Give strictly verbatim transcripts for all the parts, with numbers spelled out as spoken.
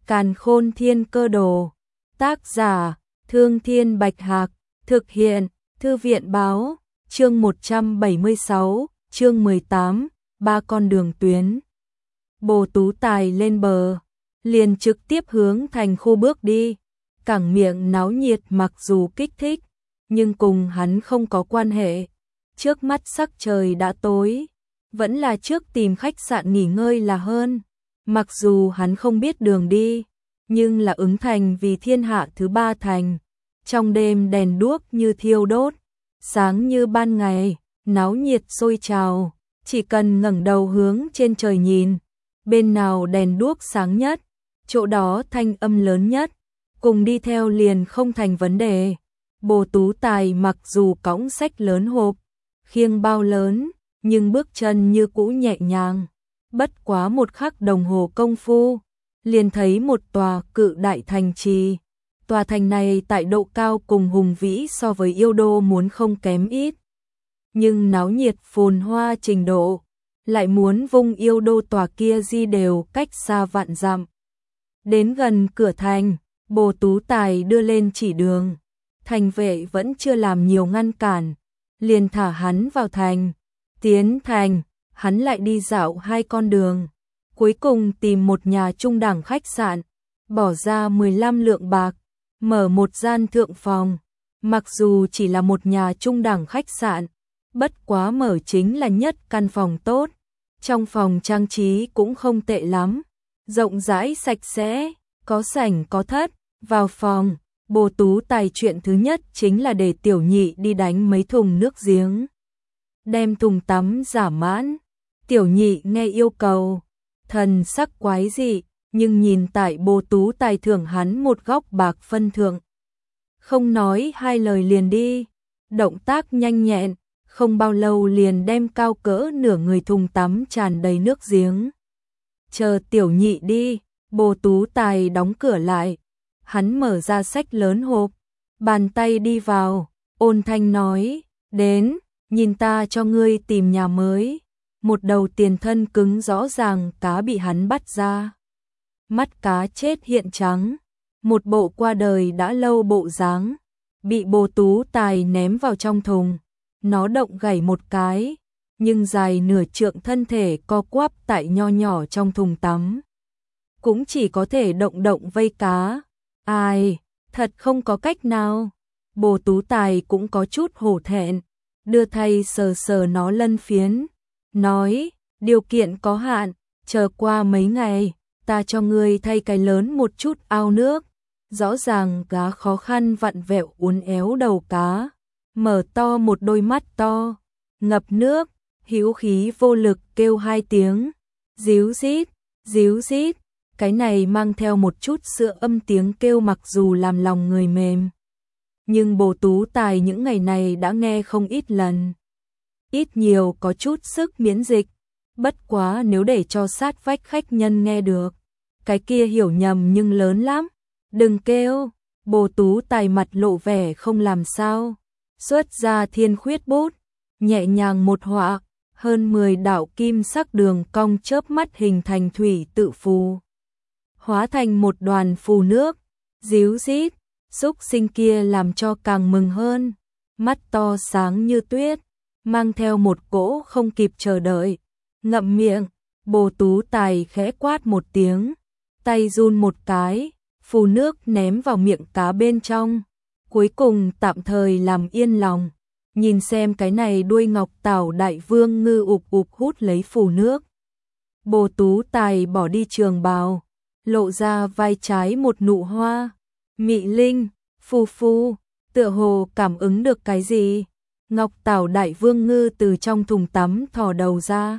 Càn Khôn Thiên Cơ Đồ. Tác giả: Thương Thiên Bạch Hạc. Thực hiện: Thư viện báo. Chương một trăm bảy mươi sáu, chương mười tám, ba con đường tuyến. Bồ Tú Tài lên bờ, liền trực tiếp hướng thành khu bước đi. Cảng miệng náo nhiệt mặc dù kích thích, nhưng cùng hắn không có quan hệ. Trước mắt sắc trời đã tối, vẫn là trước tìm khách sạn nghỉ ngơi là hơn. Mặc dù hắn không biết đường đi, nhưng là ứng thành vì thiên hạ thứ ba thành. Trong đêm đèn đuốc như thiêu đốt, sáng như ban ngày, náo nhiệt sôi trào. Chỉ cần ngẩng đầu hướng trên trời nhìn, bên nào đèn đuốc sáng nhất, chỗ đó thanh âm lớn nhất, cùng đi theo liền không thành vấn đề. Bồ Tú Tài mặc dù cõng sách lớn hộp, khiêng bao lớn, nhưng bước chân như cũ nhẹ nhàng. Bất quá một khắc đồng hồ công phu, liền thấy một tòa cự đại thành trì. Tòa thành này tại độ cao cùng hùng vĩ so với Yêu Đô muốn không kém ít. Nhưng náo nhiệt phồn hoa trình độ, lại muốn vung Yêu Đô tòa kia di đều cách xa vạn dặm. Đến gần cửa thành, Bồ Tú Tài đưa lên chỉ đường. Thành vệ vẫn chưa làm nhiều ngăn cản, liền thả hắn vào thành. Tiến thành, hắn lại đi dạo hai con đường, cuối cùng tìm một nhà trung đẳng khách sạn, bỏ ra mười lăm lượng bạc, mở một gian thượng phòng. Mặc dù chỉ là một nhà trung đẳng khách sạn, bất quá mở chính là nhất căn phòng tốt. Trong phòng trang trí cũng không tệ lắm, rộng rãi sạch sẽ, có sảnh có thất. Vào phòng, Bồ Tú Tài chuyện thứ nhất chính là để tiểu nhị đi đánh mấy thùng nước giếng, đem thùng tắm giả mãn. Tiểu nhị nghe yêu cầu, thần sắc quái dị, nhưng nhìn tại Bồ Tú Tài thưởng hắn một góc bạc phân thượng, không nói hai lời liền đi. Động tác nhanh nhẹn, không bao lâu liền đem cao cỡ nửa người thùng tắm tràn đầy nước giếng. Chờ tiểu nhị đi, Bồ Tú Tài đóng cửa lại. Hắn mở ra sách lớn hộp, bàn tay đi vào, ôn thanh nói, đến, nhìn ta cho ngươi tìm nhà mới. Một đầu tiền thân cứng rõ ràng cá bị hắn bắt ra. Mắt cá chết hiện trắng, một bộ qua đời đã lâu bộ dáng, bị Bồ Tú Tài ném vào trong thùng. Nó động gảy một cái, nhưng dài nửa trượng thân thể co quắp tại nho nhỏ trong thùng tắm. Cũng chỉ có thể động động vây cá. Ai, thật không có cách nào. Bồ Tú Tài cũng có chút hổ thẹn, đưa tay sờ sờ nó lân phiến, nói, điều kiện có hạn, chờ qua mấy ngày, ta cho ngươi thay cái lớn một chút ao nước. Rõ ràng cá khó khăn vặn vẹo uốn éo đầu cá, mở to một đôi mắt to, ngập nước, hữu khí vô lực kêu hai tiếng, díu rít, díu rít. Cái này mang theo một chút sữa âm tiếng kêu mặc dù làm lòng người mềm. Nhưng Bồ Tú Tài những ngày này đã nghe không ít lần. Ít nhiều có chút sức miễn dịch. Bất quá nếu để cho sát vách khách nhân nghe được, cái kia hiểu nhầm nhưng lớn lắm. Đừng kêu. Bồ Tú Tài mặt lộ vẻ không làm sao, xuất ra thiên khuyết bút, nhẹ nhàng một họa, hơn mười đạo kim sắc đường cong chớp mắt hình thành thủy tự phù, hóa thành một đoàn phù nước, díu rít. Xúc sinh kia làm cho càng mừng hơn, mắt to sáng như tuyết, mang theo một cỗ không kịp chờ đợi. Ngậm miệng, Bồ Tú Tài khẽ quát một tiếng, tay run một cái, phù nước ném vào miệng cá bên trong. Cuối cùng tạm thời làm yên lòng, nhìn xem cái này đuôi ngọc tảo đại vương ngư ục ục hút lấy phù nước. Bồ Tú Tài bỏ đi trường bào, lộ ra vai trái một nụ hoa. Mị Linh, phù phù, tựa hồ cảm ứng được cái gì. Ngọc tảo đại vương ngư từ trong thùng tắm thò đầu ra,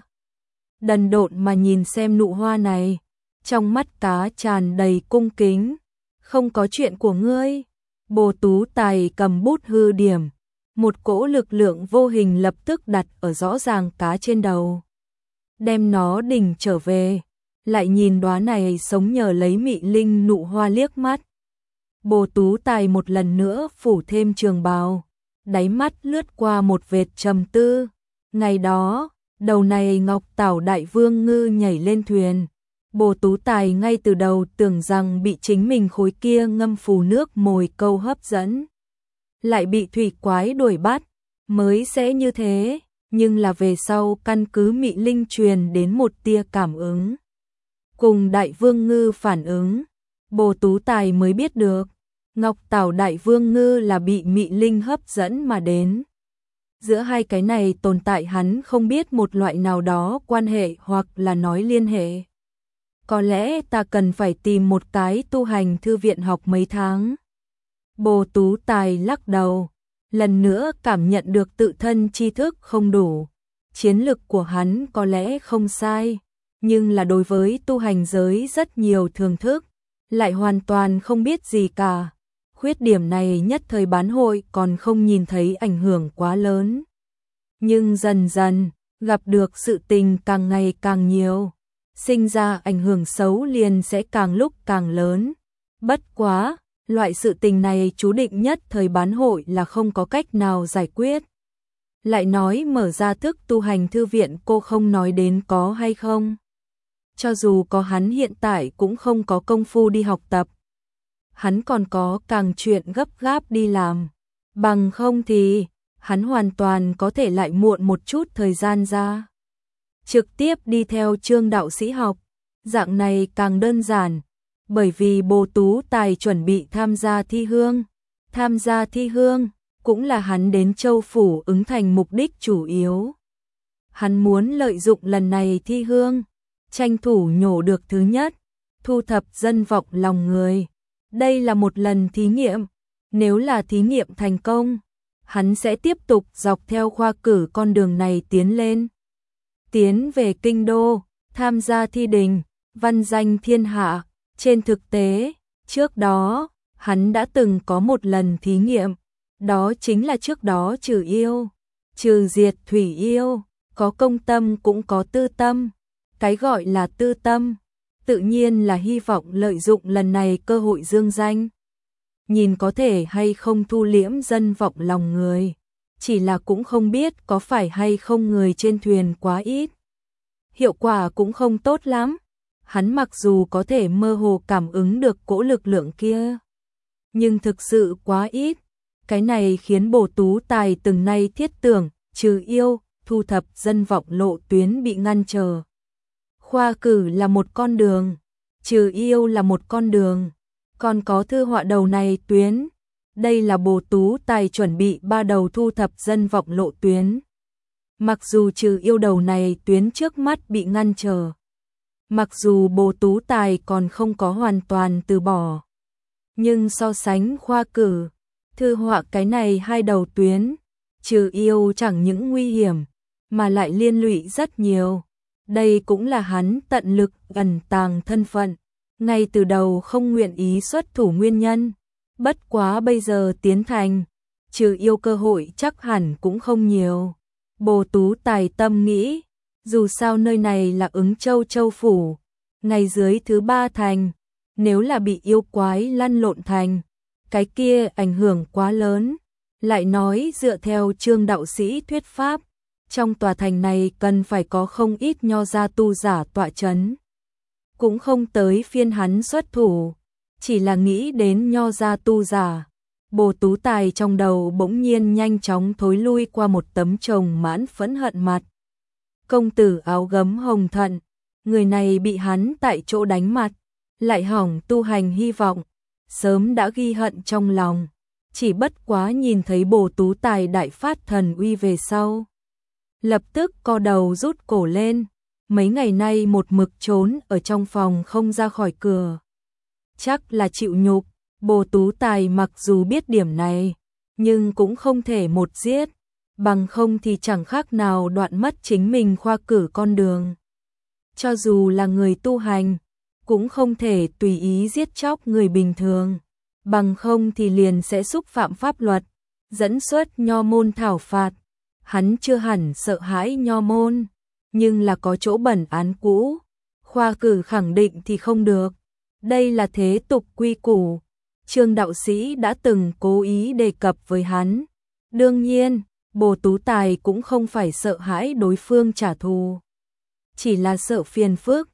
đần độn mà nhìn xem nụ hoa này, trong mắt cá tràn đầy cung kính. Không có chuyện của ngươi. Bồ Tú Tài cầm bút hư điểm, một cỗ lực lượng vô hình lập tức đặt ở rõ ràng cá trên đầu, đem nó đỉnh trở về. Lại nhìn đóa này sống nhờ lấy Mị Linh nụ hoa liếc mắt. Bồ Tú Tài một lần nữa phủ thêm trường bào, đáy mắt lướt qua một vệt trầm tư. Ngày đó, đầu này Ngọc Tảo đại vương ngư nhảy lên thuyền, Bồ Tú Tài ngay từ đầu tưởng rằng bị chính mình khối kia ngâm phù nước mồi câu hấp dẫn, lại bị thủy quái đuổi bắt, mới sẽ như thế, nhưng là về sau căn cứ Mị Linh truyền đến một tia cảm ứng. Cùng Đại Vương Ngư phản ứng, Bồ Tú Tài mới biết được, Ngọc Tảo Đại Vương Ngư là bị Mị Linh hấp dẫn mà đến. Giữa hai cái này tồn tại hắn không biết một loại nào đó quan hệ hoặc là nói liên hệ. Có lẽ ta cần phải tìm một cái tu hành thư viện học mấy tháng. Bồ Tú Tài lắc đầu, lần nữa cảm nhận được tự thân tri thức không đủ. Chiến lực của hắn có lẽ không sai, nhưng là đối với tu hành giới rất nhiều thưởng thức, lại hoàn toàn không biết gì cả. Khuyết điểm này nhất thời bán hội còn không nhìn thấy ảnh hưởng quá lớn. Nhưng dần dần, gặp được sự tình càng ngày càng nhiều, sinh ra ảnh hưởng xấu liền sẽ càng lúc càng lớn. Bất quá, loại sự tình này chú định nhất thời bán hội là không có cách nào giải quyết. Lại nói mở ra thức tu hành thư viện cô không nói đến có hay không. Cho dù có hắn hiện tại cũng không có công phu đi học tập. Hắn còn có càng chuyện gấp gáp đi làm. Bằng không thì, hắn hoàn toàn có thể lại muộn một chút thời gian ra. Trực tiếp đi theo Trương đạo sĩ học. Dạng này càng đơn giản. Bởi vì Bồ Tú Tài chuẩn bị tham gia thi hương. Tham gia thi hương cũng là hắn đến Châu Phủ ứng thành mục đích chủ yếu. Hắn muốn lợi dụng lần này thi hương, tranh thủ nhổ được thứ nhất, thu thập dân vọng lòng người. Đây là một lần thí nghiệm, nếu là thí nghiệm thành công, hắn sẽ tiếp tục dọc theo khoa cử con đường này tiến lên. Tiến về kinh đô, tham gia thi đình, văn danh thiên hạ. Trên thực tế, trước đó, hắn đã từng có một lần thí nghiệm, đó chính là trước đó trừ yêu, trừ diệt thủy yêu, có công tâm cũng có tư tâm. Cái gọi là tư tâm, tự nhiên là hy vọng lợi dụng lần này cơ hội dương danh. Nhìn có thể hay không thu liễm dân vọng lòng người, chỉ là cũng không biết có phải hay không người trên thuyền quá ít. Hiệu quả cũng không tốt lắm. Hắn mặc dù có thể mơ hồ cảm ứng được cỗ lực lượng kia, nhưng thực sự quá ít. Cái này khiến Bồ Tú Tài từng nay thiết tưởng, trừ yêu, thu thập dân vọng lộ tuyến bị ngăn trở. Khoa cử là một con đường, trừ yêu là một con đường, còn có thư họa đầu này tuyến. Đây là Bồ Tú Tài chuẩn bị ba đầu thu thập dân vọng lộ tuyến. Mặc dù trừ yêu đầu này tuyến trước mắt bị ngăn trở, mặc dù Bồ Tú Tài còn không có hoàn toàn từ bỏ, nhưng so sánh khoa cử, thư họa cái này hai đầu tuyến, trừ yêu chẳng những nguy hiểm, mà lại liên lụy rất nhiều. Đây cũng là hắn tận lực ẩn tàng thân phận, ngay từ đầu không nguyện ý xuất thủ nguyên nhân. Bất quá bây giờ tiến thành, trừ yêu cơ hội chắc hẳn cũng không nhiều. Bồ Tú Tài tâm nghĩ, dù sao nơi này là Ứng Châu Châu Phủ, ngay dưới thứ ba thành, nếu là bị yêu quái lăn lộn thành, cái kia ảnh hưởng quá lớn. Lại nói dựa theo Trương đạo sĩ thuyết pháp, trong tòa thành này cần phải có không ít nho gia tu giả tọa chấn. Cũng không tới phiên hắn xuất thủ, chỉ là nghĩ đến nho gia tu giả. Bồ Tú Tài trong đầu bỗng nhiên nhanh chóng thối lui qua một tấm chồng mãn phẫn hận mặt. Công tử áo gấm hồng thận, người này bị hắn tại chỗ đánh mặt, lại hỏng tu hành hy vọng, sớm đã ghi hận trong lòng. Chỉ bất quá nhìn thấy Bồ Tú Tài đại phát thần uy về sau, lập tức co đầu rút cổ lên. Mấy ngày nay một mực trốn ở trong phòng không ra khỏi cửa, chắc là chịu nhục. Bồ Tú Tài mặc dù biết điểm này, nhưng cũng không thể một giết, bằng không thì chẳng khác nào đoạn mất chính mình khoa cử con đường. Cho dù là người tu hành, cũng không thể tùy ý giết chóc người bình thường, bằng không thì liền sẽ xúc phạm pháp luật, dẫn xuất nho môn thảo phạt. Hắn chưa hẳn sợ hãi nho môn, nhưng là có chỗ bẩn án cũ, khoa cử khẳng định thì không được. Đây là thế tục quy củ, Trương đạo sĩ đã từng cố ý đề cập với hắn. Đương nhiên, Bồ Tú Tài cũng không phải sợ hãi đối phương trả thù, chỉ là sợ phiền phức.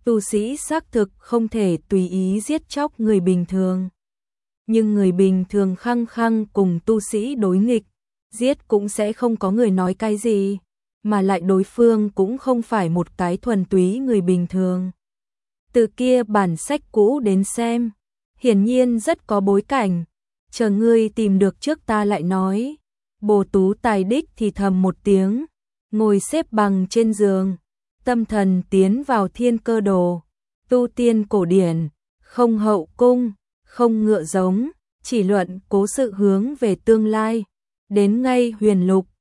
Tu sĩ xác thực không thể tùy ý giết chóc người bình thường. Nhưng người bình thường khăng khăng cùng tu sĩ đối nghịch, giết cũng sẽ không có người nói cái gì, mà lại đối phương cũng không phải một cái thuần túy người bình thường. Từ kia bản sách cũ đến xem, hiển nhiên rất có bối cảnh, chờ ngươi tìm được trước ta lại nói. Bồ Tú Tài đích thì thầm một tiếng, ngồi xếp bằng trên giường, tâm thần tiến vào Thiên Cơ Đồ, tu tiên cổ điển, không hậu cung, không ngựa giống, chỉ luận cố sự hướng về tương lai, đến ngay huyền lục,